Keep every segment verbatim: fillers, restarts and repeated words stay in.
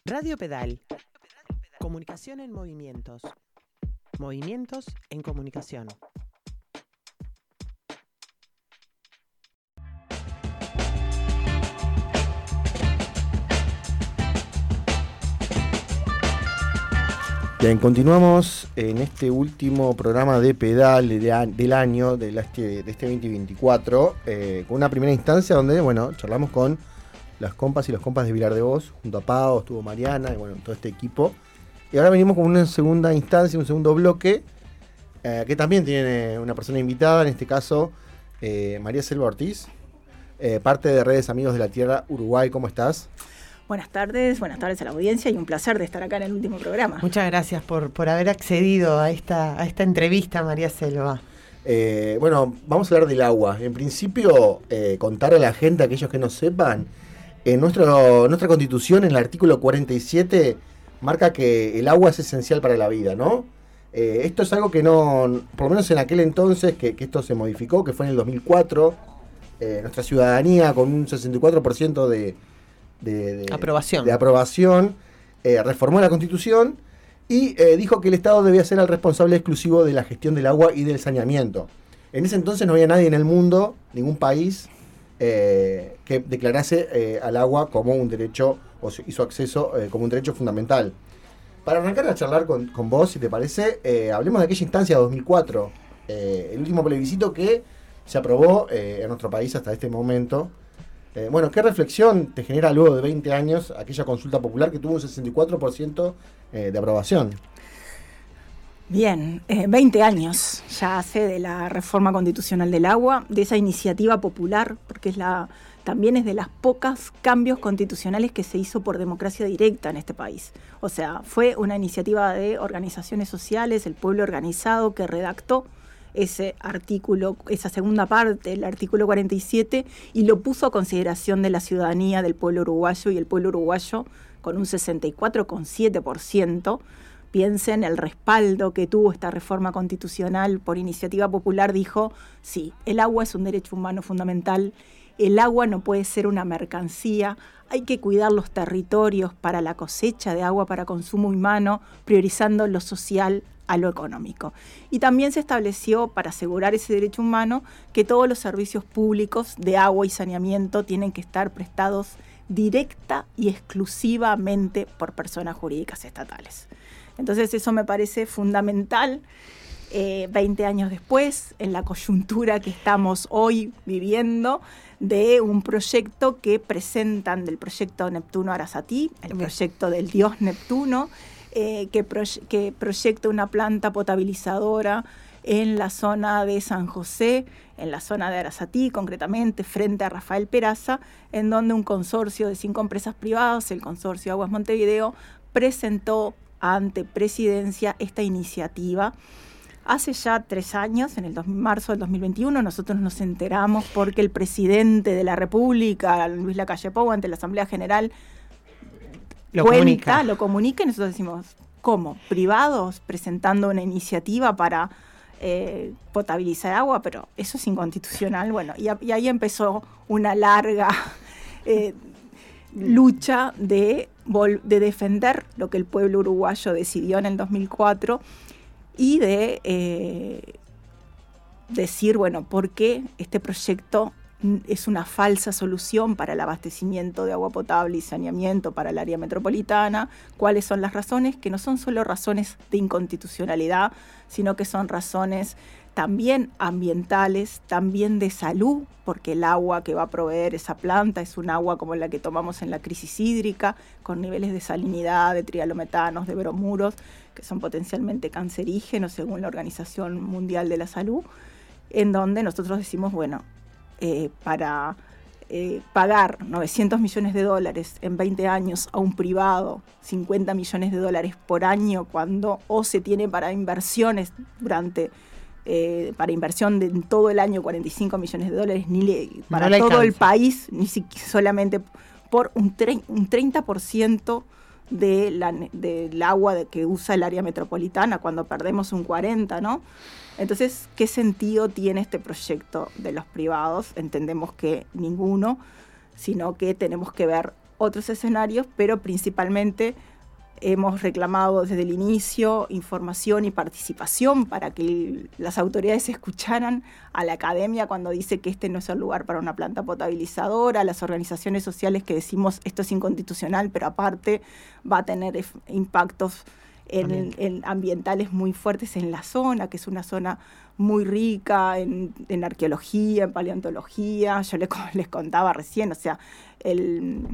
Radio Pedal. Comunicación en movimientos. Movimientos en comunicación. Bien, continuamos en este último programa de Pedal de, de, del año, de, la, este, de este veinte veinticuatro, eh, con una primera instancia donde, bueno, charlamos con las compas y los compas de Vilar de Voz, junto a Pau, estuvo Mariana, y bueno, todo este equipo. Y ahora venimos con una segunda instancia, un segundo bloque, eh, que también tiene una persona invitada, en este caso, eh, María Selva Ortiz, eh, parte de Redes Amigos de la Tierra Uruguay. ¿Cómo estás? Buenas tardes, buenas tardes a la audiencia y un placer de estar acá en el último programa. Muchas gracias por, por haber accedido a esta, a esta entrevista, María Selva. Eh, bueno, vamos a hablar del agua. En principio, eh, contar a la gente, a aquellos que no sepan, en nuestro, nuestra Constitución, en el artículo cuarenta y siete, marca que el agua es esencial para la vida, ¿no? Eh, esto es algo que no, por lo menos en aquel entonces, que, que esto se modificó, que fue en el dos mil cuatro, eh, nuestra ciudadanía con un sesenta y cuatro por ciento de... De, de aprobación, de aprobación eh, reformó la Constitución y eh, dijo que el Estado debía ser el responsable exclusivo de la gestión del agua y del saneamiento. En ese entonces no había nadie en el mundo, ningún país, eh, que declarase eh, al agua como un derecho, o su, y su acceso eh, como un derecho fundamental. Para arrancar a charlar con, con vos, si te parece, eh, hablemos de aquella instancia de dos mil cuatro, eh, el último plebiscito que se aprobó eh, en nuestro país hasta este momento. Eh, bueno, ¿qué reflexión te genera luego de veinte años aquella consulta popular que tuvo un sesenta y cuatro por ciento eh, de aprobación? Bien, eh, veinte años ya hace de la reforma constitucional del agua, de esa iniciativa popular, porque es la, también es de las pocas cambios constitucionales que se hizo por democracia directa en este país. O sea, fue una iniciativa de organizaciones sociales, el pueblo organizado que redactó ese artículo, esa segunda parte, el artículo cuarenta y siete, y lo puso a consideración de la ciudadanía, del pueblo uruguayo, y el pueblo uruguayo, con un sesenta y cuatro coma siete por ciento, piensen el respaldo que tuvo esta reforma constitucional por iniciativa popular, dijo, sí, el agua es un derecho humano fundamental, el agua no puede ser una mercancía, hay que cuidar los territorios para la cosecha de agua para consumo humano, priorizando lo social a lo económico. Y también se estableció, para asegurar ese derecho humano, que todos los servicios públicos de agua y saneamiento tienen que estar prestados directa y exclusivamente por personas jurídicas estatales. Entonces eso me parece fundamental, eh, veinte años después, en la coyuntura que estamos hoy viviendo, de un proyecto que presentan, del proyecto Neptuno Arasatí, el proyecto del dios Neptuno, Eh, que, proye- que proyecta una planta potabilizadora en la zona de San José, en la zona de Arasatí, concretamente frente a Rafael Peraza, en donde un consorcio de cinco empresas privadas, el consorcio Aguas Montevideo, presentó ante Presidencia esta iniciativa. Hace ya tres años, en el dos, marzo del dos mil veintiuno, nosotros nos enteramos porque el presidente de la República, Luis Lacalle Pou, ante la Asamblea General, Lo cuenta, comunica. lo comunica y nosotros decimos, ¿cómo? ¿Privados presentando una iniciativa para eh, potabilizar agua? Pero eso es inconstitucional. Bueno, y, a, y ahí empezó una larga eh, lucha de, vol- de defender lo que el pueblo uruguayo decidió en el dos mil cuatro y de eh, decir, bueno, ¿por qué este proyecto es una falsa solución para el abastecimiento de agua potable y saneamiento para el área metropolitana? ¿Cuáles son las razones? Que no son solo razones de inconstitucionalidad, sino que son razones también ambientales, también de salud, porque el agua que va a proveer esa planta es un agua como la que tomamos en la crisis hídrica, con niveles de salinidad, de trialometanos, de bromuros, que son potencialmente cancerígenos según la Organización Mundial de la Salud, en donde nosotros decimos, bueno, Eh, para eh, pagar novecientos millones de dólares en veinte años a un privado, cincuenta millones de dólares por año, cuando o se tiene para inversiones durante, eh, para inversión de en todo el año cuarenta y cinco millones de dólares, ni le, para no todo alcanza. el país, ni siquiera solamente por un, tre- un treinta por ciento de la, del agua de, que usa el área metropolitana, cuando perdemos un cuarenta por ciento, ¿no? Entonces, ¿qué sentido tiene este proyecto de los privados? Entendemos que ninguno, sino que tenemos que ver otros escenarios, pero principalmente hemos reclamado desde el inicio información y participación para que las autoridades escucharan a la academia cuando dice que este no es el lugar para una planta potabilizadora, a las organizaciones sociales que decimos esto es inconstitucional, pero aparte va a tener impactos en, en ambientales muy fuertes en la zona, que es una zona muy rica en, en arqueología, en paleontología. Yo les, les contaba recién, o sea, el,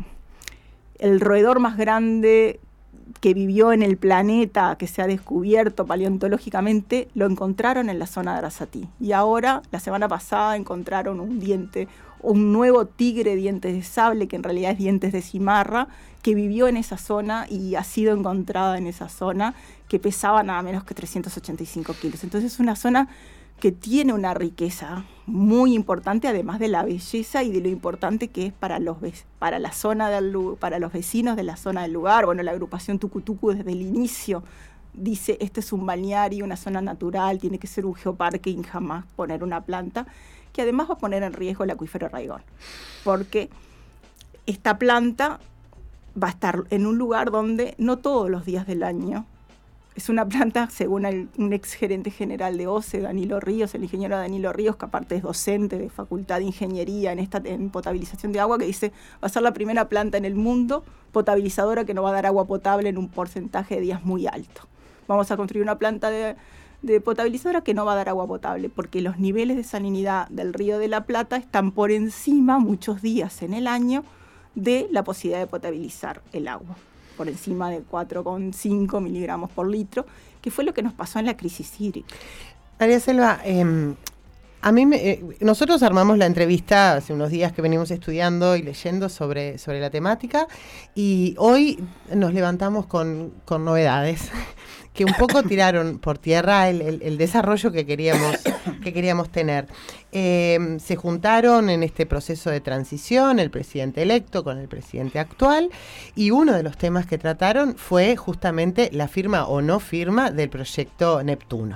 el roedor más grande que vivió en el planeta, que se ha descubierto paleontológicamente, lo encontraron en la zona de Arasatí. Y ahora, la semana pasada, encontraron un diente, un nuevo tigre dientes de sable, que en realidad es dientes de cimarra, que vivió en esa zona y ha sido encontrada en esa zona, que pesaba nada menos que trescientos ochenta y cinco kilos. Entonces es una zona que tiene una riqueza muy importante, además de la belleza y de lo importante que es para los para la zona del para los vecinos de la zona del lugar. Bueno, la agrupación Tucutucu desde el inicio dice, este es un balneario, una zona natural, tiene que ser un geoparque y jamás poner una planta, que además va a poner en riesgo el acuífero Raigón, porque esta planta va a estar en un lugar donde no todos los días del año. Es una planta, según el, un ex gerente general de O C E, Danilo Ríos, el ingeniero Danilo Ríos, que aparte es docente de Facultad de Ingeniería en, esta, en potabilización de agua, que dice, va a ser la primera planta en el mundo potabilizadora que no va a dar agua potable en un porcentaje de días muy alto. Vamos a construir una planta de, de potabilizadora que no va a dar agua potable, porque los niveles de salinidad del Río de la Plata están por encima, muchos días en el año, de la posibilidad de potabilizar el agua, por encima de cuatro coma cinco miligramos por litro, que fue lo que nos pasó en la crisis hídrica. María Selva, eh, a mí me, eh, nosotros armamos la entrevista hace unos días que venimos estudiando y leyendo sobre, sobre la temática, y hoy nos levantamos con, con novedades que un poco tiraron por tierra el, el, el desarrollo que queríamos, que queríamos tener. Eh, se juntaron en este proceso de transición el presidente electo con el presidente actual, y uno de los temas que trataron fue justamente la firma o no firma del proyecto Neptuno.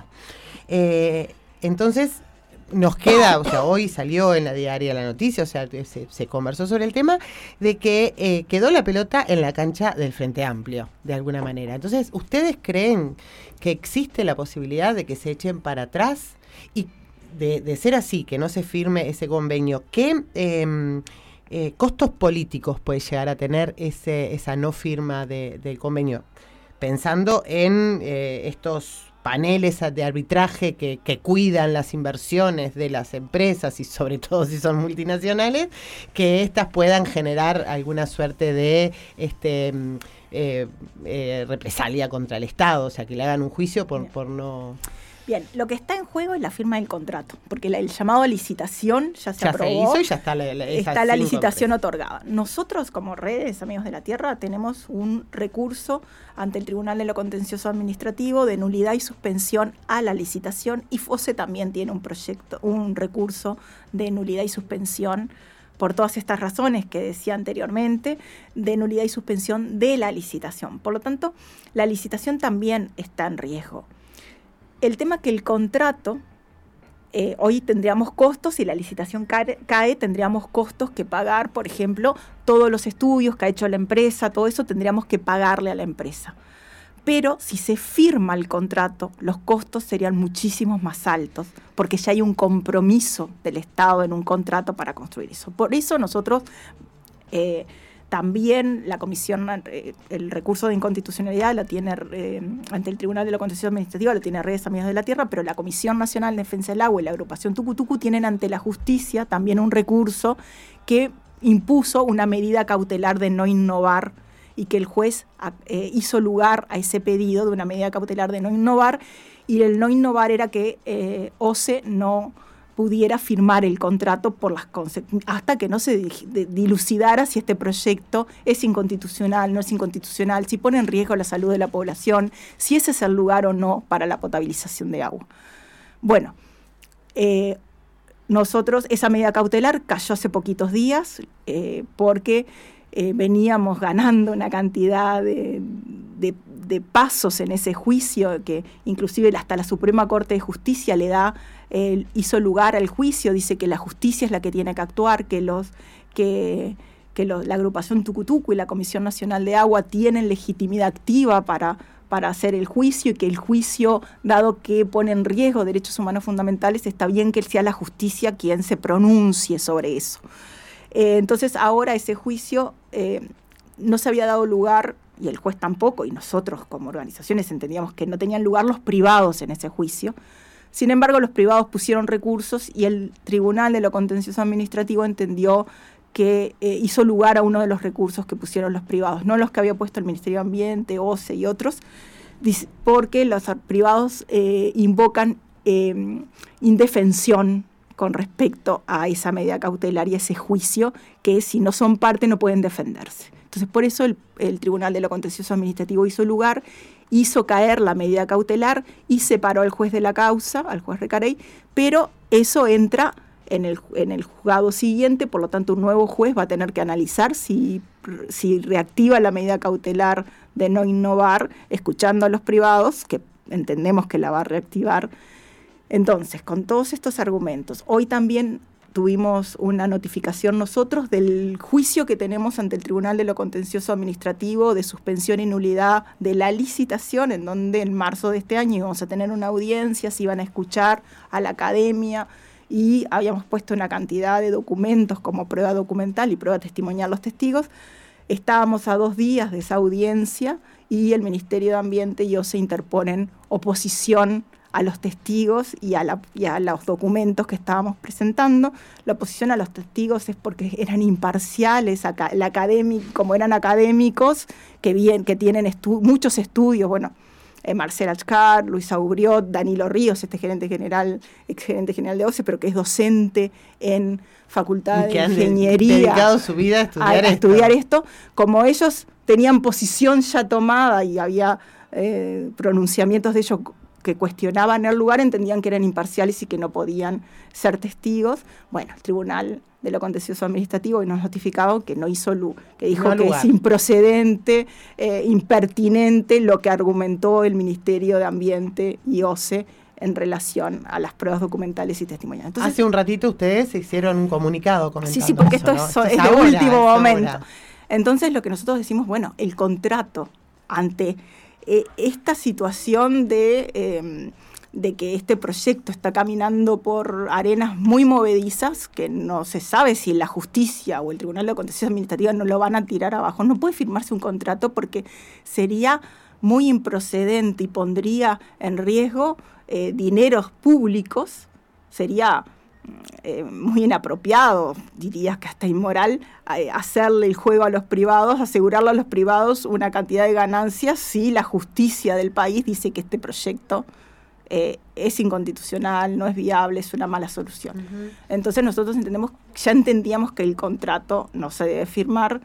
Eh, entonces, nos queda, o sea, hoy salió en la diaria la noticia, o sea, se, se conversó sobre el tema de que eh, quedó la pelota en la cancha del Frente Amplio, de alguna manera. Entonces, ¿ustedes creen que existe la posibilidad de que se echen para atrás? Y de, de ser así, que no se firme ese convenio, ¿qué eh, eh, costos políticos puede llegar a tener ese, esa no firma de, del convenio? Pensando en eh, estos paneles de arbitraje que, que cuidan las inversiones de las empresas y sobre todo si son multinacionales, que éstas puedan generar alguna suerte de este eh, eh, represalia contra el Estado, o sea, que le hagan un juicio por, por no... Bien, lo que está en juego es la firma del contrato, porque la, el llamado a licitación ya se ya aprobó. Se hizo y ya está la, la, está la licitación empresas. otorgada. Nosotros, como Redes Amigos de la Tierra, tenemos un recurso ante el Tribunal de lo Contencioso Administrativo de nulidad y suspensión a la licitación, y F O S E también tiene un proyecto, un recurso de nulidad y suspensión por todas estas razones que decía anteriormente, de nulidad y suspensión de la licitación. Por lo tanto, la licitación también está en riesgo. El tema que el contrato, eh, hoy tendríamos costos, si la licitación cae, cae, tendríamos costos que pagar, por ejemplo, todos los estudios que ha hecho la empresa, todo eso tendríamos que pagarle a la empresa. Pero si se firma el contrato, los costos serían muchísimos más altos, porque ya hay un compromiso del Estado en un contrato para construir eso. Por eso nosotros... Eh, También la comisión, eh, el recurso de inconstitucionalidad lo tiene eh, ante el Tribunal de lo Contencioso Administrativo, lo tiene Redes Amigos de la Tierra, pero la Comisión Nacional de Defensa del Agua y la agrupación Tucutucu tienen ante la justicia también un recurso que impuso una medida cautelar de no innovar, y que el juez eh, hizo lugar a ese pedido de una medida cautelar de no innovar, y el no innovar era que eh, O C E no pudiera firmar el contrato por las hasta que no se dilucidara si este proyecto es inconstitucional, no es inconstitucional, si pone en riesgo la salud de la población, si ese es el lugar o no para la potabilización de agua. Bueno, eh, nosotros, esa medida cautelar cayó hace poquitos días eh, porque eh, veníamos ganando una cantidad de, de, de pasos en ese juicio que inclusive hasta la Suprema Corte de Justicia le da Eh, hizo lugar al juicio, dice que la justicia es la que tiene que actuar, que los que, que lo, la agrupación Tucutucu y la Comisión Nacional de Agua tienen legitimidad activa para, para hacer el juicio, y que el juicio, dado que pone en riesgo derechos humanos fundamentales, está bien que sea la justicia quien se pronuncie sobre eso. Eh, entonces ahora ese juicio eh, no se había dado lugar, y el juez tampoco, y nosotros como organizaciones entendíamos que no tenían lugar los privados en ese juicio. Sin embargo, los privados pusieron recursos y el Tribunal de lo Contencioso Administrativo entendió que eh, hizo lugar a uno de los recursos que pusieron los privados, no los que había puesto el Ministerio de Ambiente, O C E y otros, porque los privados eh, invocan eh, indefensión con respecto a esa medida cautelar y ese juicio, que si no son parte no pueden defenderse. Entonces, por eso el, el Tribunal de lo Contencioso Administrativo hizo lugar, hizo caer la medida cautelar y separó al juez de la causa, al juez Recarey, pero eso entra en el, en el juzgado siguiente, por lo tanto un nuevo juez va a tener que analizar si, si reactiva la medida cautelar de no innovar, escuchando a los privados, que entendemos que la va a reactivar. Entonces, con todos estos argumentos, hoy también tuvimos una notificación nosotros del juicio que tenemos ante el Tribunal de lo Contencioso Administrativo de suspensión y nulidad de la licitación, en donde en marzo de este año íbamos a tener una audiencia, se iban a escuchar a la academia, y habíamos puesto una cantidad de documentos como prueba documental y prueba testimonial los testigos. Estábamos a dos días de esa audiencia y el Ministerio de Ambiente y O C E interponen oposición a los testigos y a, la, y a los documentos que estábamos presentando. La oposición a los testigos es porque eran imparciales, acá, el académico, como eran académicos, que, bien, que tienen estu muchos estudios, bueno, eh, Marcela Achcar, Luisa Ubriot, Danilo Ríos, este gerente general, ex gerente general de O C E, pero que es docente en Facultad de Ingeniería. Dedicado su vida a estudiar, a, esto. a estudiar esto. Como ellos tenían posición ya tomada y había eh, pronunciamientos de ellos que cuestionaban el lugar, entendían que eran imparciales y que no podían ser testigos. Bueno, el Tribunal de lo Contencioso Administrativo y nos notificaba que no hizo luz, que dijo no que lugar. Es improcedente, eh, impertinente lo que argumentó el Ministerio de Ambiente y O C E en relación a las pruebas documentales y testimoniales. Entonces, hace un ratito ustedes hicieron un comunicado comentando. Sí, sí, porque eso, esto ¿no? es, esto es, es de ahora, último es momento. ahora. Entonces lo que nosotros decimos, bueno, el contrato ante eh, esta situación de, eh, de que este proyecto está caminando por arenas muy movedizas, que no se sabe si la justicia o el Tribunal de Contencioso Administrativo no lo van a tirar abajo, no puede firmarse un contrato porque sería muy improcedente y pondría en riesgo eh, dineros públicos, sería eh, muy inapropiado, dirías que hasta inmoral, eh, hacerle el juego a los privados, asegurarle a los privados una cantidad de ganancias si la justicia del país dice que este proyecto eh, es inconstitucional, no es viable, es una mala solución. Uh-huh. Entonces nosotros entendemos, ya entendíamos que el contrato no se debe firmar.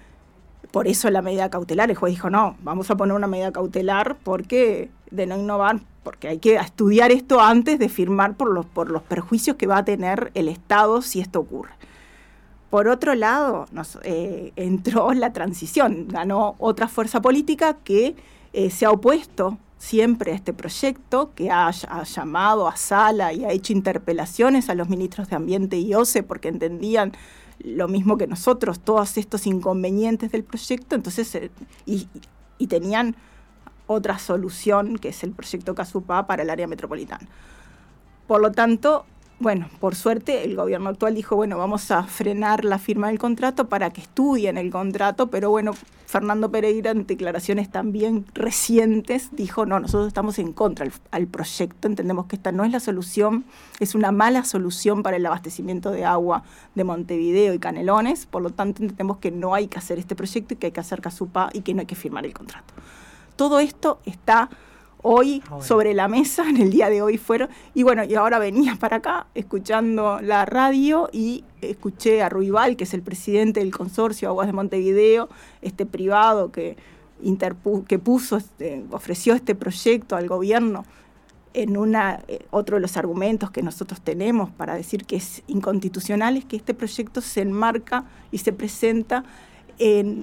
Por eso la medida cautelar, el juez dijo, no, vamos a poner una medida cautelar porque de no innovar, porque hay que estudiar esto antes de firmar por los, por los perjuicios que va a tener el Estado si esto ocurre. Por otro lado, nos, eh, entró la transición, ganó otra fuerza política que eh, se ha opuesto siempre a este proyecto, que ha, ha llamado a sala y ha hecho interpelaciones a los ministros de Ambiente y O C E porque entendían lo mismo que nosotros, todos estos inconvenientes del proyecto, entonces eh, y, y tenían otra solución, que es el proyecto Casupá para el área metropolitana. Por lo tanto, bueno, por suerte el gobierno actual dijo, bueno, vamos a frenar la firma del contrato para que estudien el contrato, pero bueno, Fernando Pereira, en declaraciones también recientes, dijo, no, nosotros estamos en contra al, al proyecto, entendemos que esta no es la solución, es una mala solución para el abastecimiento de agua de Montevideo y Canelones, por lo tanto entendemos que no hay que hacer este proyecto y que hay que hacer Casupá y que no hay que firmar el contrato. Todo esto está hoy ah, bueno. sobre la mesa, en el día de hoy fueron, y bueno, y ahora venía para acá escuchando la radio y escuché a Ruibal, que es el presidente del consorcio Aguas de Montevideo, este privado que, interpu que puso, este, ofreció este proyecto al gobierno en una, eh, otro de los argumentos que nosotros tenemos para decir que es inconstitucional, es que este proyecto se enmarca y se presenta en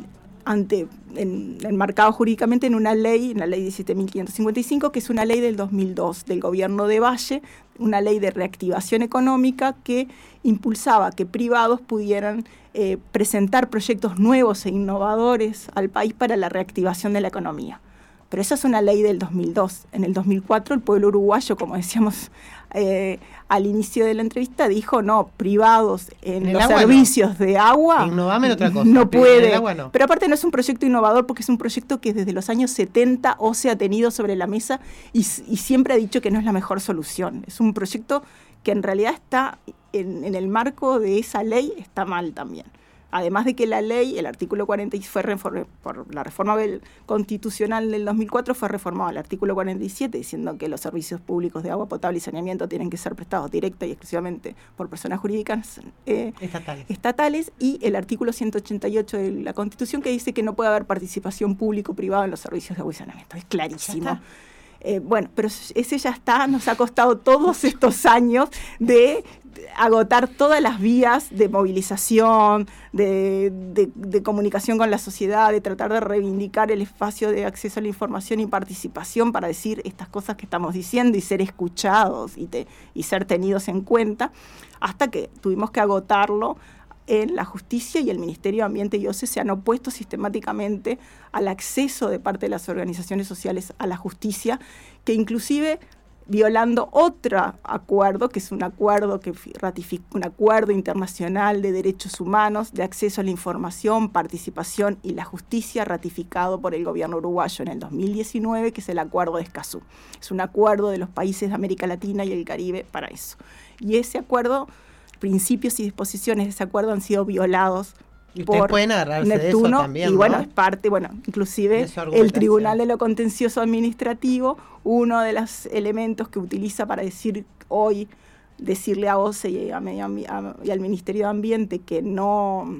ante, en, enmarcado jurídicamente en una ley, en la ley diecisiete mil quinientos cincuenta y cinco, que es una ley del dos mil dos del gobierno de Valle, una ley de reactivación económica que impulsaba que privados pudieran eh, presentar proyectos nuevos e innovadores al país para la reactivación de la economía. Pero esa es una ley del dos mil dos. En el dos mil cuatro el pueblo uruguayo, como decíamos eh, al inicio de la entrevista, dijo no, privados en, en los servicios no. de agua Innovame en otra cosa, no puede. En agua no. Pero aparte no es un proyecto innovador porque es un proyecto que desde los años setenta O C E ha tenido sobre la mesa y, y siempre ha dicho que no es la mejor solución. Es un proyecto que en realidad está en, en el marco de esa ley, está mal también. Además de que la ley, el artículo cuarenta fue reform, por la reforma constitucional del dos mil cuatro fue reformado el artículo cuarenta y siete diciendo que los servicios públicos de agua potable y saneamiento tienen que ser prestados directa y exclusivamente por personas jurídicas eh, estatales. estatales y el artículo ciento ochenta y ocho de la Constitución que dice que no puede haber participación público-privada en los servicios de agua y saneamiento. Es clarísimo. Eh, bueno, pero ese ya está, nos ha costado todos estos años de agotar todas las vías de movilización, de, de, de comunicación con la sociedad, de tratar de reivindicar el espacio de acceso a la información y participación para decir estas cosas que estamos diciendo y ser escuchados y, te, y ser tenidos en cuenta, hasta que tuvimos que agotarlo en la justicia y el Ministerio de Ambiente y O C E se han opuesto sistemáticamente al acceso de parte de las organizaciones sociales a la justicia, que inclusive violando otro acuerdo, que es un acuerdo que ratifica un acuerdo internacional de derechos humanos, de acceso a la información, participación y la justicia, ratificado por el gobierno uruguayo en el dos mil diecinueve, que es el Acuerdo de Escazú. Es un acuerdo de los países de América Latina y el Caribe para eso. Y ese acuerdo, principios y disposiciones de ese acuerdo han sido violados y por pueden agarrarse Neptuno, de eso también, y ¿no? bueno, es parte, bueno, inclusive el Tribunal de lo Contencioso Administrativo, uno de los elementos que utiliza para decir hoy, decirle a O C E y, a, a, y al Ministerio de Ambiente que no,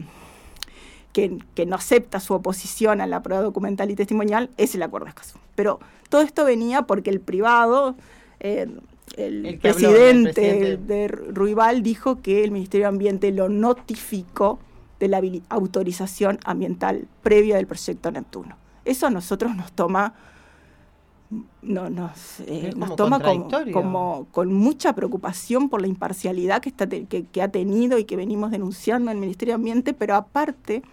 que, que no acepta su oposición a la prueba documental y testimonial, es el Acuerdo de Escazú. Pero todo esto venía porque el privado... Eh, El, el, presidente habló, el presidente de Ruibal dijo que el Ministerio de Ambiente lo notificó de la autorización ambiental previa del proyecto Neptuno. Eso a nosotros nos toma, no, nos, eh, nos toma como, como con mucha preocupación por la imparcialidad que, está te, que, que ha tenido y que venimos denunciando en el Ministerio de Ambiente, pero aparte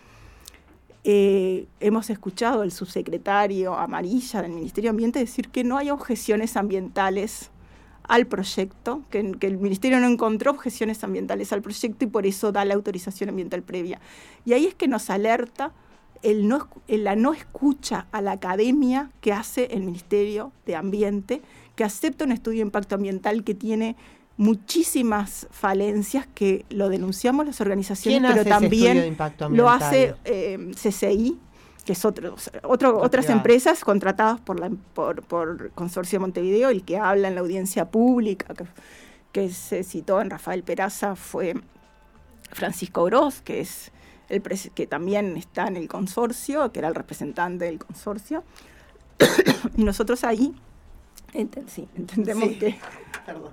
eh, hemos escuchado al subsecretario Amarilla del Ministerio de Ambiente decir que no hay objeciones ambientales al proyecto, que, que el Ministerio no encontró objeciones ambientales al proyecto y por eso da la autorización ambiental previa. Y ahí es que nos alerta el no, el la no escucha a la academia que hace el Ministerio de Ambiente, que acepta un estudio de impacto ambiental que tiene muchísimas falencias, que lo denunciamos las organizaciones, pero también lo hace eh, C C I, que es otro, otro, otras privado. Empresas contratadas por, la, por, por Consorcio de Montevideo. El que habla en la audiencia pública, que, que se citó en Rafael Peraza, fue Francisco Gross, que, es el pres, que también está en el consorcio, que era el representante del consorcio. Y nosotros ahí ent sí, entendemos sí. que... Perdón.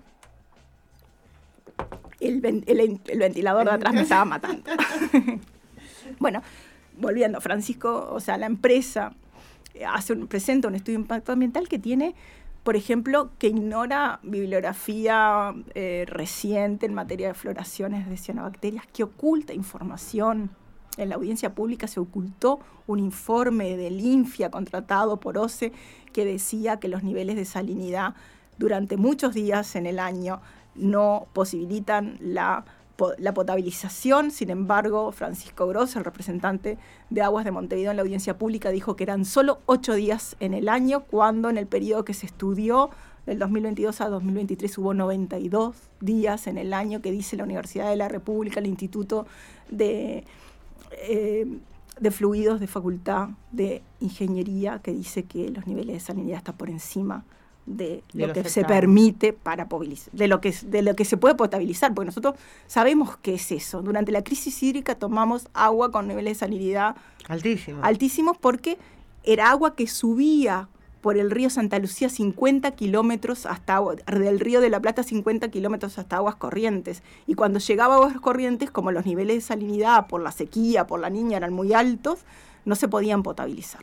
El, el, el ventilador de atrás me estaba matando. Bueno, volviendo, Francisco, o sea, la empresa hace un, presenta un estudio de impacto ambiental que tiene, por ejemplo, que ignora bibliografía eh, reciente en materia de floraciones de cianobacterias, que oculta información. En la audiencia pública se ocultó un informe del INFIA contratado por O C E que decía que los niveles de salinidad durante muchos días en el año no posibilitan la la potabilización. Sin embargo, Francisco Gross, el representante de Aguas de Montevideo en la audiencia pública, dijo que eran solo ocho días en el año, cuando en el periodo que se estudió, del dos mil veintidós a dos mil veintitrés, hubo noventa y dos días en el año, que dice la Universidad de la República, el Instituto de, eh, de Fluidos de Facultad de Ingeniería, que dice que los niveles de salinidad están por encima de lo que se permite para potabilizar, de lo que de lo que se puede potabilizar, porque nosotros sabemos qué es eso. Durante la crisis hídrica tomamos agua con niveles de salinidad altísimos, altísimos porque era agua que subía por el río Santa Lucía cincuenta kilómetros hasta del río de la Plata cincuenta kilómetros hasta Aguas Corrientes, y cuando llegaba a Aguas Corrientes, como los niveles de salinidad por la sequía, por la Niña eran muy altos, no se podían potabilizar.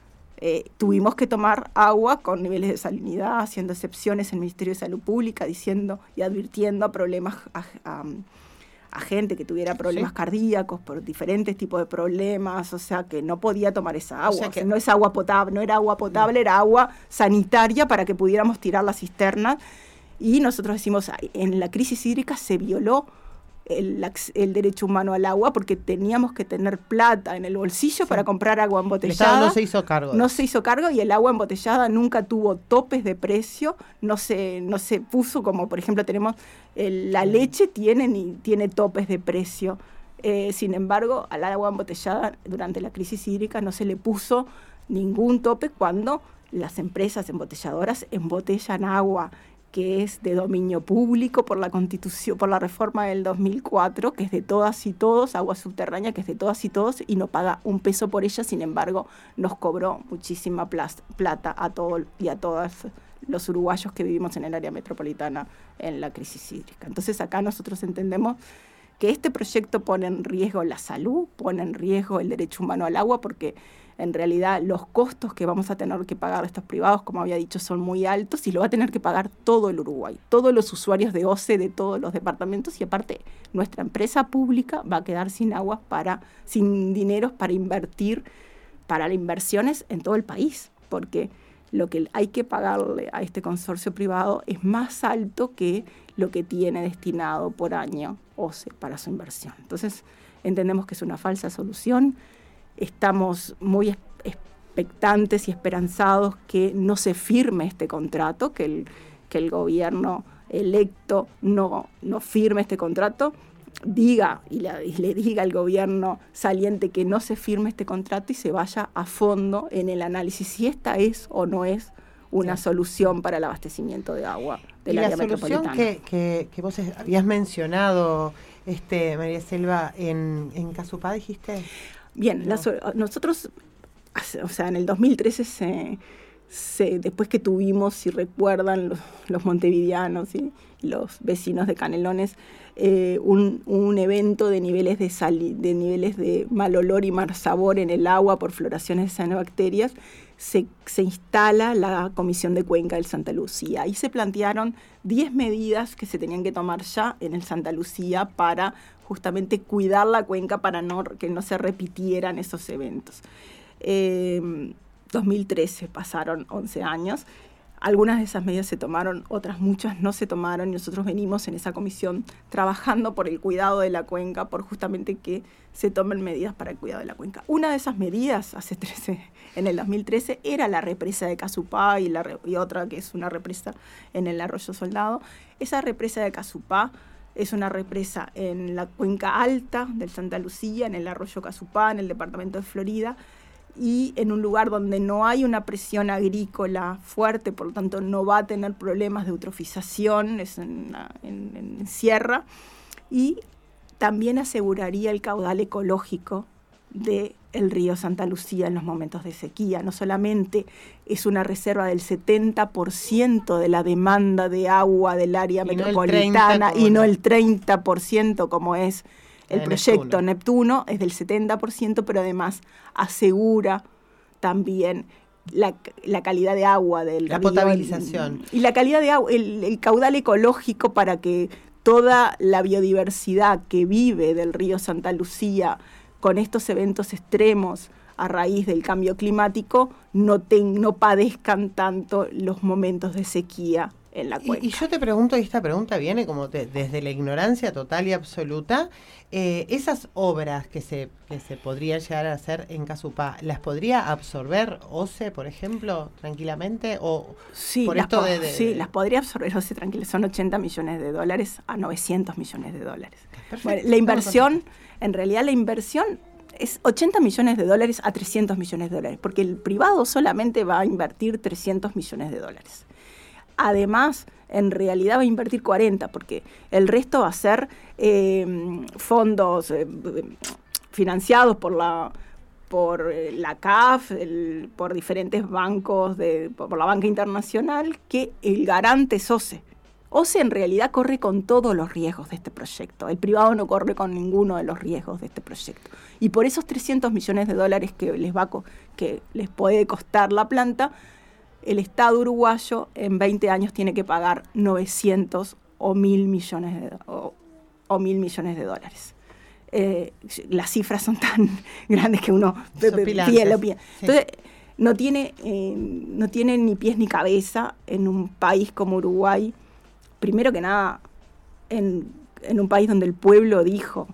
Eh, tuvimos que tomar agua con niveles de salinidad, haciendo excepciones en el Ministerio de Salud Pública, diciendo y advirtiendo a problemas a, a, a gente que tuviera problemas sí. cardíacos por diferentes tipos de problemas, o sea que no podía tomar esa agua, o sea que o sea, no es agua potable, no era agua potable, no. era agua sanitaria para que pudiéramos tirar la cisterna. Y nosotros decimos, en la crisis hídrica se violó el, el derecho humano al agua porque teníamos que tener plata en el bolsillo sí. para comprar agua embotellada. El Estado no se hizo cargo. No se hizo cargo y el agua embotellada nunca tuvo topes de precio, no se, no se puso como, por ejemplo, tenemos el, la leche tiene, ni, tiene topes de precio. Eh, sin embargo, al agua embotellada durante la crisis hídrica no se le puso ningún tope cuando las empresas embotelladoras embotellan agua que es de dominio público por la Constitución, por la reforma del dos mil cuatro, que es de todas y todos, agua subterránea, que es de todas y todos, y no paga un peso por ella, sin embargo, nos cobró muchísima plata a todos y a todos los uruguayos que vivimos en el área metropolitana en la crisis hídrica. Entonces acá nosotros entendemos que este proyecto pone en riesgo la salud, pone en riesgo el derecho humano al agua, porque en realidad los costos que vamos a tener que pagar estos privados, como había dicho, son muy altos y lo va a tener que pagar todo el Uruguay, todos los usuarios de O C E de todos los departamentos, y aparte nuestra empresa pública va a quedar sin agua, para, sin dineros para invertir, para las inversiones en todo el país, porque lo que hay que pagarle a este consorcio privado es más alto que lo que tiene destinado por año O C E para su inversión. Entonces entendemos que es una falsa solución. Estamos muy expectantes y esperanzados que no se firme este contrato, que el, que el gobierno electo no, no firme este contrato, diga y le, y le diga al gobierno saliente que no se firme este contrato y se vaya a fondo en el análisis si esta es o no es una sí. solución para el abastecimiento de agua del área metropolitana. Y la solución que, que, que vos habías mencionado, este, María Selva, en, en Casupá, dijiste... Bien, no. la, nosotros, o sea, en el dos mil trece, se, se, después que tuvimos, si recuerdan, los, los montevideanos y los vecinos de Canelones, eh, un, un evento de niveles de, sal, de niveles de mal olor y mal sabor en el agua por floraciones de cianobacterias, se, se instala la Comisión de Cuenca del Santa Lucía. Ahí se plantearon diez medidas que se tenían que tomar ya en el Santa Lucía para justamente cuidar la cuenca para no, que no se repitieran esos eventos. Eh, dos mil trece, pasaron once años, algunas de esas medidas se tomaron, otras muchas no se tomaron, y nosotros venimos en esa comisión trabajando por el cuidado de la cuenca, por justamente que se tomen medidas para el cuidado de la cuenca. Una de esas medidas, hace trece, en el dos mil trece, era la represa de Casupá y, la, y otra que es una represa en el Arroyo Soldado. Esa represa de Casupá es una represa en la cuenca alta del Santa Lucía, en el arroyo Casupá, en el departamento de Florida, y en un lugar donde no hay una presión agrícola fuerte, por lo tanto no va a tener problemas de eutrofización, es en, en, en sierra, y también aseguraría el caudal ecológico del río Santa Lucía en los momentos de sequía. No solamente es una reserva del setenta por ciento de la demanda de agua del área y metropolitana no y no el treinta por ciento como es el proyecto Neptuno. Neptuno, es del setenta por ciento, pero además asegura también la, la calidad de agua del la río. La potabilización. Y, y la calidad de agua, el, el caudal ecológico para que toda la biodiversidad que vive del río Santa Lucía con estos eventos extremos a raíz del cambio climático no, ten, no padezcan tanto los momentos de sequía en la cuenca. Y, y yo te pregunto, y esta pregunta viene como te, desde la ignorancia total y absoluta, eh, esas obras que se, que se podrían llegar a hacer en Casupá, ¿las podría absorber O C E, por ejemplo, tranquilamente? O sí, por las esto po- de, de, sí, las podría absorber O C E tranquilamente. Son ochenta millones de dólares a novecientos millones de dólares. Bueno, la inversión, en realidad la inversión es ochenta millones de dólares a trescientos millones de dólares, porque el privado solamente va a invertir trescientos millones de dólares. Además, en realidad va a invertir cuarenta, porque el resto va a ser eh, fondos eh, financiados por la por la C A F, el, por diferentes bancos, de, por la banca internacional, que el garante es O C E. OCE en realidad corre con todos los riesgos de este proyecto. El privado no corre con ninguno de los riesgos de este proyecto. Y por esos trescientos millones de dólares que les, va a co- que les puede costar la planta, el Estado uruguayo en veinte años tiene que pagar novecientos o mil millones de, o, o mil millones de dólares. Eh, las cifras son tan grandes que uno pide, lo pide. Sí. Entonces, no tiene, eh, no tiene ni pies ni cabeza en un país como Uruguay. Primero que nada, en, en un país donde el pueblo dijo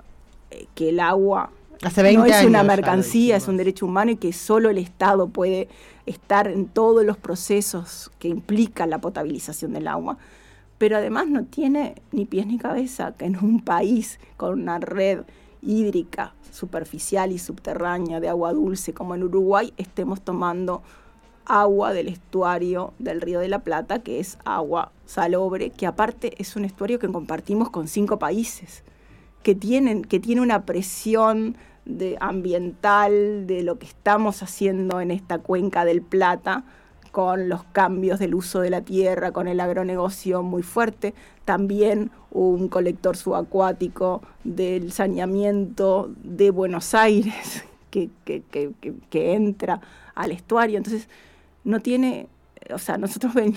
eh, que el agua Hace veinte no es años una mercancía, es un derecho humano y que solo el Estado puede estar en todos los procesos que implican la potabilización del agua. Pero además no tiene ni pies ni cabeza que en un país con una red hídrica superficial y subterránea de agua dulce como en Uruguay estemos tomando agua del estuario del Río de la Plata, que es agua salobre, que aparte es un estuario que compartimos con cinco países, que tienen, que tiene una presión de, ambiental de lo que estamos haciendo en esta cuenca del Plata, con los cambios del uso de la tierra, con el agronegocio muy fuerte, también un colector subacuático del saneamiento de Buenos Aires que, que, que, que, que entra al estuario. Entonces, no tiene, o sea, nosotros ven,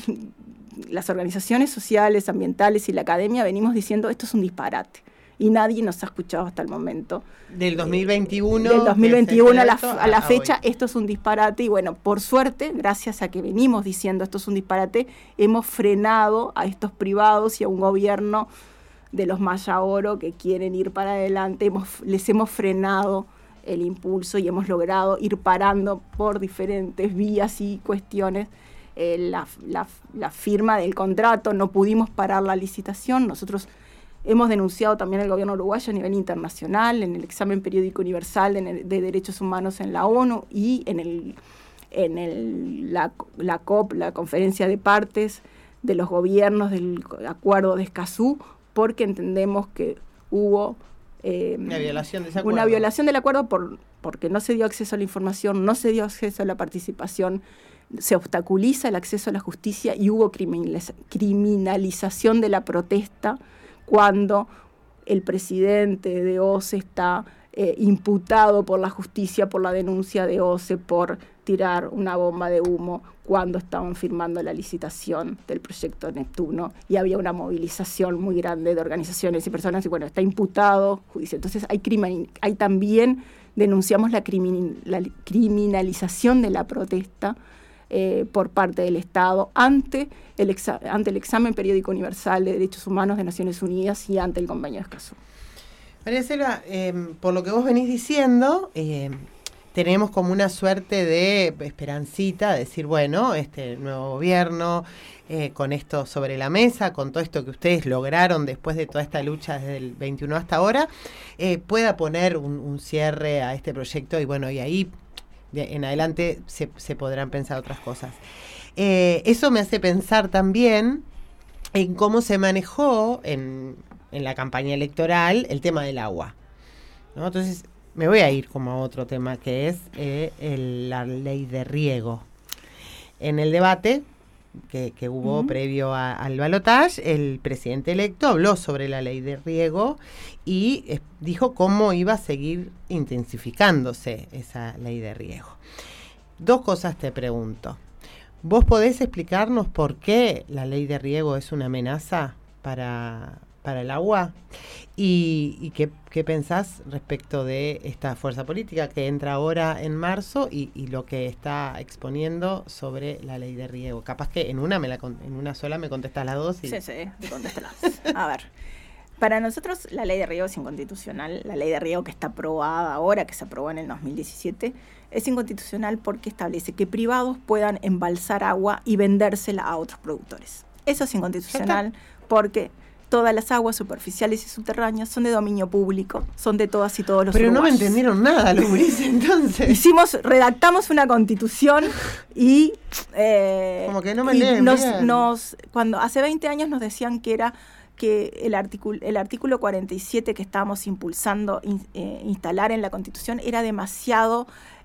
las organizaciones sociales, ambientales y la academia venimos diciendo esto es un disparate. Y nadie nos ha escuchado hasta el momento. Del dos mil veintiuno. Del dos mil veintiuno a la, esto, a la fecha, hoy. Esto es un disparate. Y bueno, por suerte, gracias a que venimos diciendo esto es un disparate, hemos frenado a estos privados y a un gobierno de los Maya Oro que quieren ir para adelante. Hemos, les hemos frenado el impulso y hemos logrado ir parando por diferentes vías y cuestiones eh, la, la, la firma del contrato. No pudimos parar la licitación. Nosotros hemos denunciado también al gobierno uruguayo a nivel internacional, en el examen periódico universal de, de derechos humanos en la ONU y en, el, en el, la, la COP, la conferencia de partes de los gobiernos del acuerdo de Escazú, porque entendemos que hubo eh, una violación de ese acuerdo. Una violación del acuerdo por, porque no se dio acceso a la información, no se dio acceso a la participación, se obstaculiza el acceso a la justicia y hubo criminaliz- criminalización de la protesta cuando el presidente de OCE está eh, imputado por la justicia por la denuncia de OCE por tirar una bomba de humo cuando estaban firmando la licitación del proyecto Neptuno y había una movilización muy grande de organizaciones y personas y bueno, está imputado juicio. Entonces hay, crimin- hay también, denunciamos la, crimin- la criminalización de la protesta Eh, por parte del Estado ante el, exa- ante el examen periódico universal de derechos humanos de Naciones Unidas y ante el convenio de Escazú. María Selva, eh, por lo que vos venís diciendo, eh, tenemos como una suerte de esperancita, de decir, bueno, este nuevo gobierno, eh, con esto sobre la mesa, con todo esto que ustedes lograron después de toda esta lucha desde el veintiuno hasta ahora, eh, pueda poner un, un cierre a este proyecto y bueno, y ahí de en adelante se, se podrán pensar otras cosas. Eh, eso me hace pensar también en cómo se manejó en, en la campaña electoral el tema del agua, ¿no? Entonces me voy a ir como a otro tema que es eh, el, la ley de riego. En el debate que, que hubo uh-huh. previo a, al balotaje, el presidente electo habló sobre la ley de riego y eh, dijo cómo iba a seguir intensificándose esa ley de riego. Dos cosas te pregunto. ¿Vos podés explicarnos por qué la ley de riego es una amenaza para, para el agua? ¿Y, y qué, qué pensás respecto de esta fuerza política que entra ahora en marzo y, y lo que está exponiendo sobre la ley de riego? Capaz que en una me la en una sola me contestás las dos. Y... Sí, sí, te contesto las dos. A ver, para nosotros la ley de riego es inconstitucional. La ley de riego que está aprobada ahora, que se aprobó en el dos mil diecisiete, es inconstitucional porque establece que privados puedan embalsar agua y vendérsela a otros productores. Eso es inconstitucional porque todas las aguas superficiales y subterráneas son de dominio público, son de todas y todos los Pero uruguayos. no me entendieron nada los gurises, entonces. Hicimos, redactamos una constitución y... Eh, Como que no me leen nos, bien. nos, cuando hace veinte años nos decían que era que el artículo, el artículo cuarenta y siete que estábamos impulsando in, eh, instalar en la Constitución era demasiado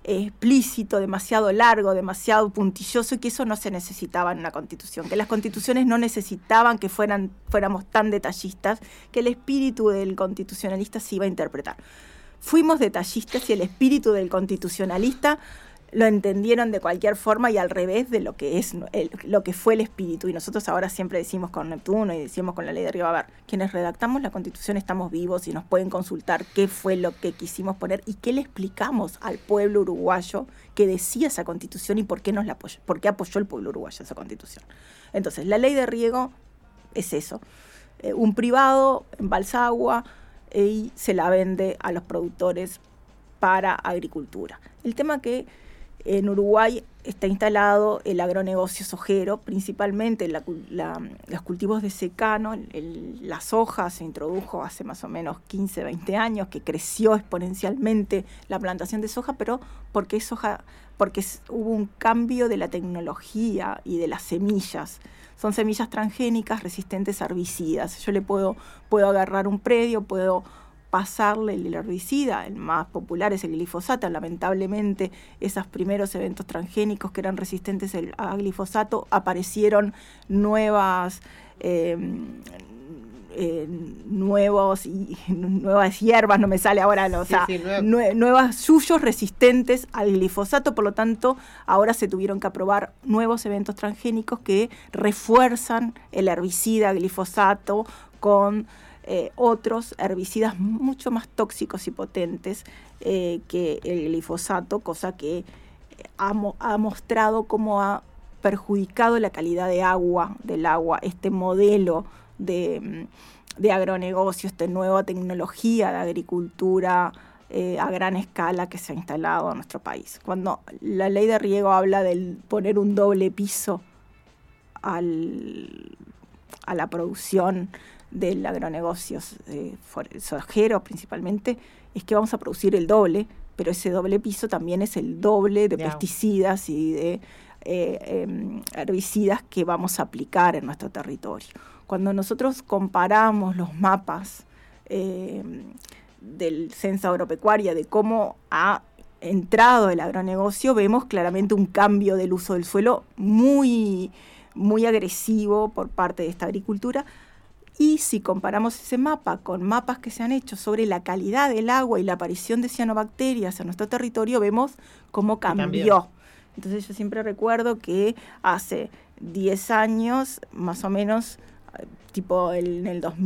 explícito, demasiado largo, demasiado puntilloso, y que eso no se necesitaba en una constitución, que las constituciones no necesitaban que fueran, fuéramos tan detallistas, que el espíritu del constitucionalista se iba a interpretar. Fuimos detallistas y el espíritu del constitucionalista lo entendieron de cualquier forma y al revés de lo que es el, lo que fue el espíritu. Y nosotros ahora siempre decimos con Neptuno y decimos con la ley de Riego, a ver, quienes redactamos la Constitución estamos vivos y nos pueden consultar qué fue lo que quisimos poner y qué le explicamos al pueblo uruguayo que decía esa Constitución y por qué nos la apoyó, por qué apoyó el pueblo uruguayo esa Constitución. Entonces, la ley de riego es eso. Eh, un privado embalsa agua y se la vende a los productores para agricultura. El tema que en Uruguay está instalado el agronegocio sojero, principalmente la, la, los cultivos de secano. El, la soja se introdujo hace más o menos quince, veinte años, que creció exponencialmente la plantación de soja, pero porque, soja, porque hubo un cambio de la tecnología y de las semillas. Son semillas transgénicas resistentes a herbicidas. Yo le puedo, puedo agarrar un predio, puedo pasarle el herbicida, el más popular es el glifosato. Lamentablemente, esos primeros eventos transgénicos que eran resistentes a glifosato, aparecieron nuevas, eh, eh, nuevos y, nuevas hierbas, no me sale ahora, no, sí, o sea, sí, nueva. nue, nuevas yuyos resistentes al glifosato, por lo tanto, ahora se tuvieron que aprobar nuevos eventos transgénicos que refuerzan el herbicida glifosato con Eh, otros herbicidas mucho más tóxicos y potentes eh, que el glifosato, cosa que ha, mo- ha mostrado cómo ha perjudicado la calidad de agua, del agua, este modelo de, de agronegocio, esta nueva tecnología de agricultura eh, a gran escala que se ha instalado en nuestro país. Cuando la ley de riego habla de poner un doble piso al, a la producción del agronegocio eh, sojero principalmente, es que vamos a producir el doble, pero ese doble piso también es el doble de yeah. pesticidas y de eh, eh, herbicidas que vamos a aplicar en nuestro territorio. Cuando nosotros comparamos los mapas eh, del Censo Agropecuaria, de cómo ha entrado el agronegocio, vemos claramente un cambio del uso del suelo muy, muy agresivo por parte de esta agricultura. Y si comparamos ese mapa con mapas que se han hecho sobre la calidad del agua y la aparición de cianobacterias en nuestro territorio, vemos cómo cambió. cambió. Entonces yo siempre recuerdo que hace diez años, más o menos, tipo en el dos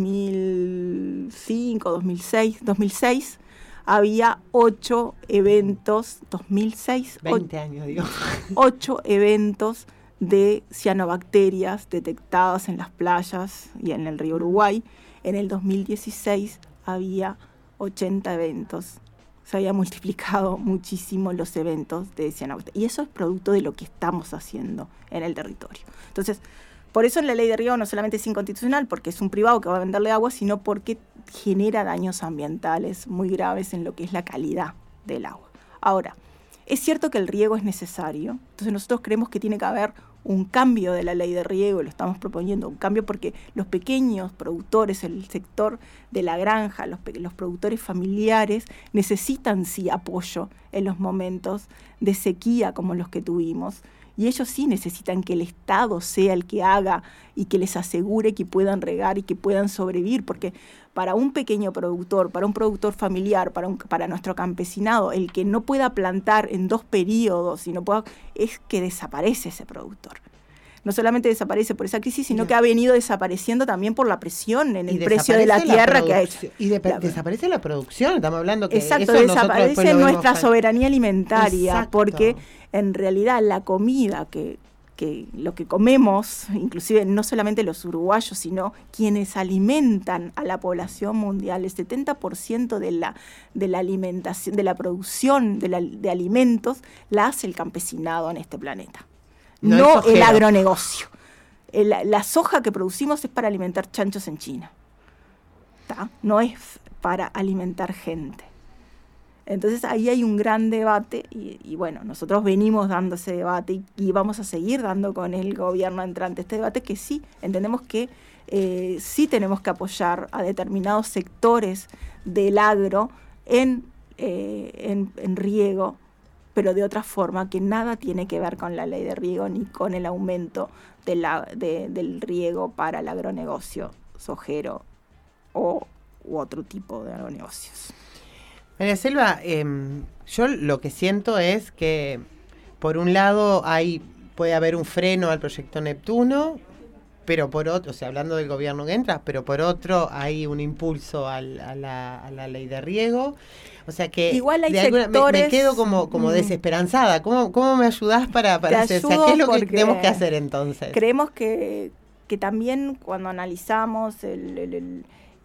mil cinco, dos mil seis, dos mil seis, había ocho eventos, dos mil seis, veinte años, digo. Ocho eventos de cianobacterias detectadas en las playas y en el río Uruguay. En el dos mil dieciséis había ochenta eventos. Se había multiplicado muchísimo los eventos de cianobacterias. Y eso es producto de lo que estamos haciendo en el territorio. Entonces, por eso la ley de riego no solamente es inconstitucional, porque es un privado que va a venderle agua, sino porque genera daños ambientales muy graves en lo que es la calidad del agua. Ahora, es cierto que el riego es necesario, entonces nosotros creemos que tiene que haber un cambio de la ley de riego, lo estamos proponiendo, un cambio porque los pequeños productores, el sector de la granja, los, los productores familiares necesitan sí apoyo en los momentos de sequía como los que tuvimos, y ellos sí necesitan que el Estado sea el que haga y que les asegure que puedan regar y que puedan sobrevivir, porque para un pequeño productor, para un productor familiar, para, un, para nuestro campesinado, el que no pueda plantar en dos periodos y no pueda, es que desaparece ese productor. No solamente desaparece por esa crisis, sino que ha venido desapareciendo también por la presión en el precio de la tierra que ha hecho. Y de, la, desaparece la producción, estamos hablando que exacto, eso desaparece nuestra soberanía alimentaria, exacto. Porque en realidad la comida que, que lo que comemos, inclusive no solamente los uruguayos, sino quienes alimentan a la población mundial, el setenta por ciento de la, de la alimentación, de la producción de, la, de alimentos, la hace el campesinado en este planeta. No, no el agronegocio. El, la soja que producimos es para alimentar chanchos en China. ¿Tá? No es para alimentar gente. Entonces ahí hay un gran debate y, y bueno, nosotros venimos dando ese debate y, y vamos a seguir dando con el gobierno entrante este debate, que sí, entendemos que eh, sí tenemos que apoyar a determinados sectores del agro en, eh, en, en riego, pero de otra forma que nada tiene que ver con la ley de riego ni con el aumento de la, de, del riego para el agronegocio sojero o u otro tipo de agronegocios. María Selva, eh, yo lo que siento es que por un lado hay puede haber un freno al proyecto Neptuno, pero por otro, o sea, hablando del gobierno que entra, pero por otro hay un impulso al, a, la, a la ley de riego. O sea que igual hay de alguna, sectores, me, me quedo como, como desesperanzada. ¿Cómo, cómo me ayudás para, para hacer? O sea, ¿qué es lo que tenemos que hacer entonces? Creemos que, que también cuando analizamos el, el, el,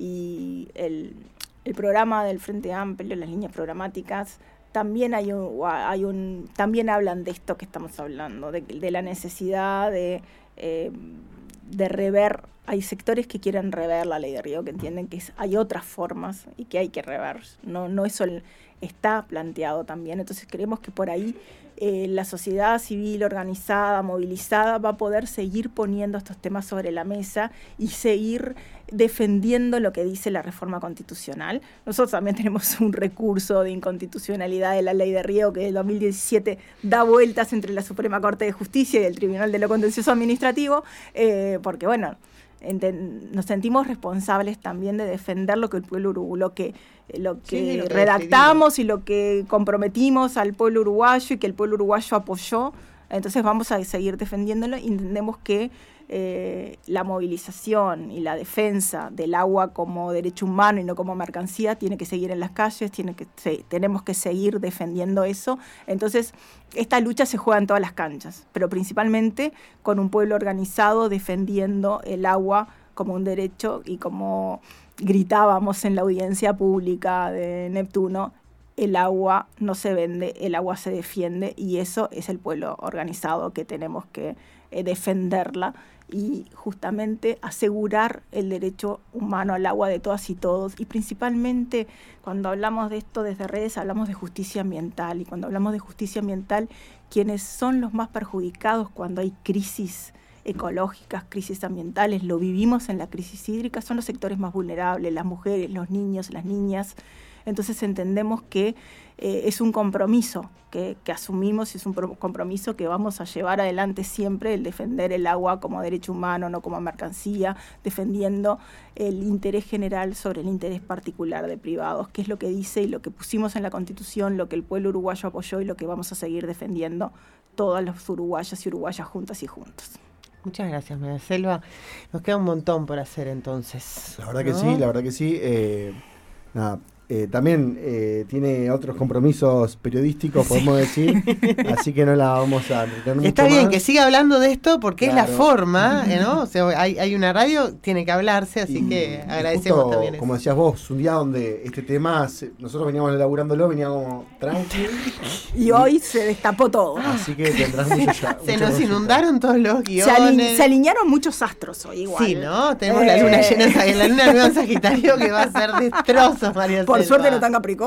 y el, el programa del Frente Amplio, las líneas programáticas, también hay un, hay un también hablan de esto que estamos hablando, de, de la necesidad de, eh, de rever. Hay sectores que quieren rever la ley de riego, que entienden que es, hay otras formas y que hay que rever. No, no eso el, está planteado también. Entonces creemos que por ahí eh, la sociedad civil organizada, movilizada, va a poder seguir poniendo estos temas sobre la mesa y seguir defendiendo lo que dice la reforma constitucional. Nosotros también tenemos un recurso de inconstitucionalidad de la ley de riego que en el dos mil diecisiete da vueltas entre la Suprema Corte de Justicia y el Tribunal de lo Contencioso Administrativo, eh, porque bueno, enten, nos sentimos responsables también de defender lo que el pueblo uruguayo, lo que, lo que sí, lo que redactamos decidimos y lo que comprometimos al pueblo uruguayo y que el pueblo uruguayo apoyó. Entonces vamos a seguir defendiéndolo y entendemos que Eh, la movilización y la defensa del agua como derecho humano y no como mercancía tiene que seguir en las calles, tiene que, se, tenemos que seguir defendiendo eso. Entonces, esta lucha se juega en todas las canchas, pero principalmente con un pueblo organizado defendiendo el agua como un derecho y como gritábamos en la audiencia pública de Neptuno, el agua no se vende, el agua se defiende y eso es el pueblo organizado que tenemos que eh, defenderla y justamente asegurar el derecho humano al agua de todas y todos. Y principalmente cuando hablamos de esto desde redes hablamos de justicia ambiental y cuando hablamos de justicia ambiental, quienes son los más perjudicados cuando hay crisis ecológicas, crisis ambientales, lo vivimos en la crisis hídrica, son los sectores más vulnerables, las mujeres, los niños, las niñas. Entonces entendemos que eh, es un compromiso que, que asumimos y es un compromiso que vamos a llevar adelante siempre, el defender el agua como derecho humano, no como mercancía, defendiendo el interés general sobre el interés particular de privados, que es lo que dice y lo que pusimos en la Constitución, lo que el pueblo uruguayo apoyó y lo que vamos a seguir defendiendo todas las uruguayas y uruguayas juntas y juntos. Muchas gracias, María Selva. Nos queda un montón por hacer entonces. La verdad ¿no? que sí, la verdad que sí. Eh, nada. Eh, también eh, tiene otros compromisos periodísticos, podemos sí. decir, así que no la vamos a retener Está mucho bien más. que siga hablando de esto porque claro. es la forma, ¿eh, ¿no? O sea, hay, hay una radio, tiene que hablarse, así y, que y agradecemos justo, también como eso. decías vos, un día donde este tema, se, nosotros veníamos elaborándolo, veníamos tranqui. Y, y hoy se destapó todo. Así que tendrás mucho ya. Se nos inundaron todos los guiones. Se, aline, se alinearon muchos astros hoy igual. Sí, ¿no? Tenemos eh. la luna llena, la luna nueva en Sagitario que va a ser destrozos, María Por Selva. suerte no tan Capricornio.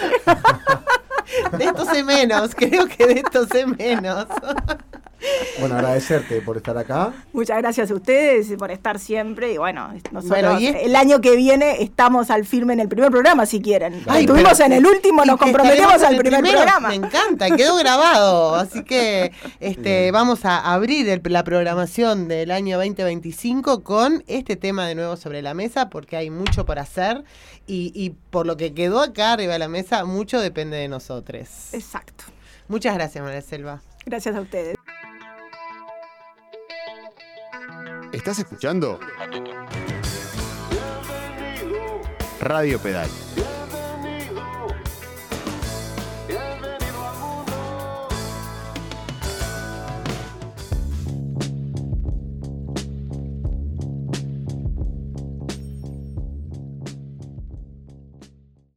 De esto sé menos, creo que de esto sé menos. Bueno, agradecerte por estar acá. Muchas gracias a ustedes por estar siempre. Y bueno, nosotros bueno, ¿y es? el año que viene estamos al firme en el primer programa, si quieren. Ay, Estuvimos pero, en el último, nos comprometemos al primer primero, programa. Me encanta, quedó grabado. Así que este, vamos a abrir el, la programación del año veinte veinticinco con este tema de nuevo sobre la mesa, porque hay mucho por hacer. Y, y por lo que quedó acá arriba de la mesa, mucho depende de nosotros. Exacto. Muchas gracias, María Selva. Gracias a ustedes. ¿Estás escuchando? Radio Pedal.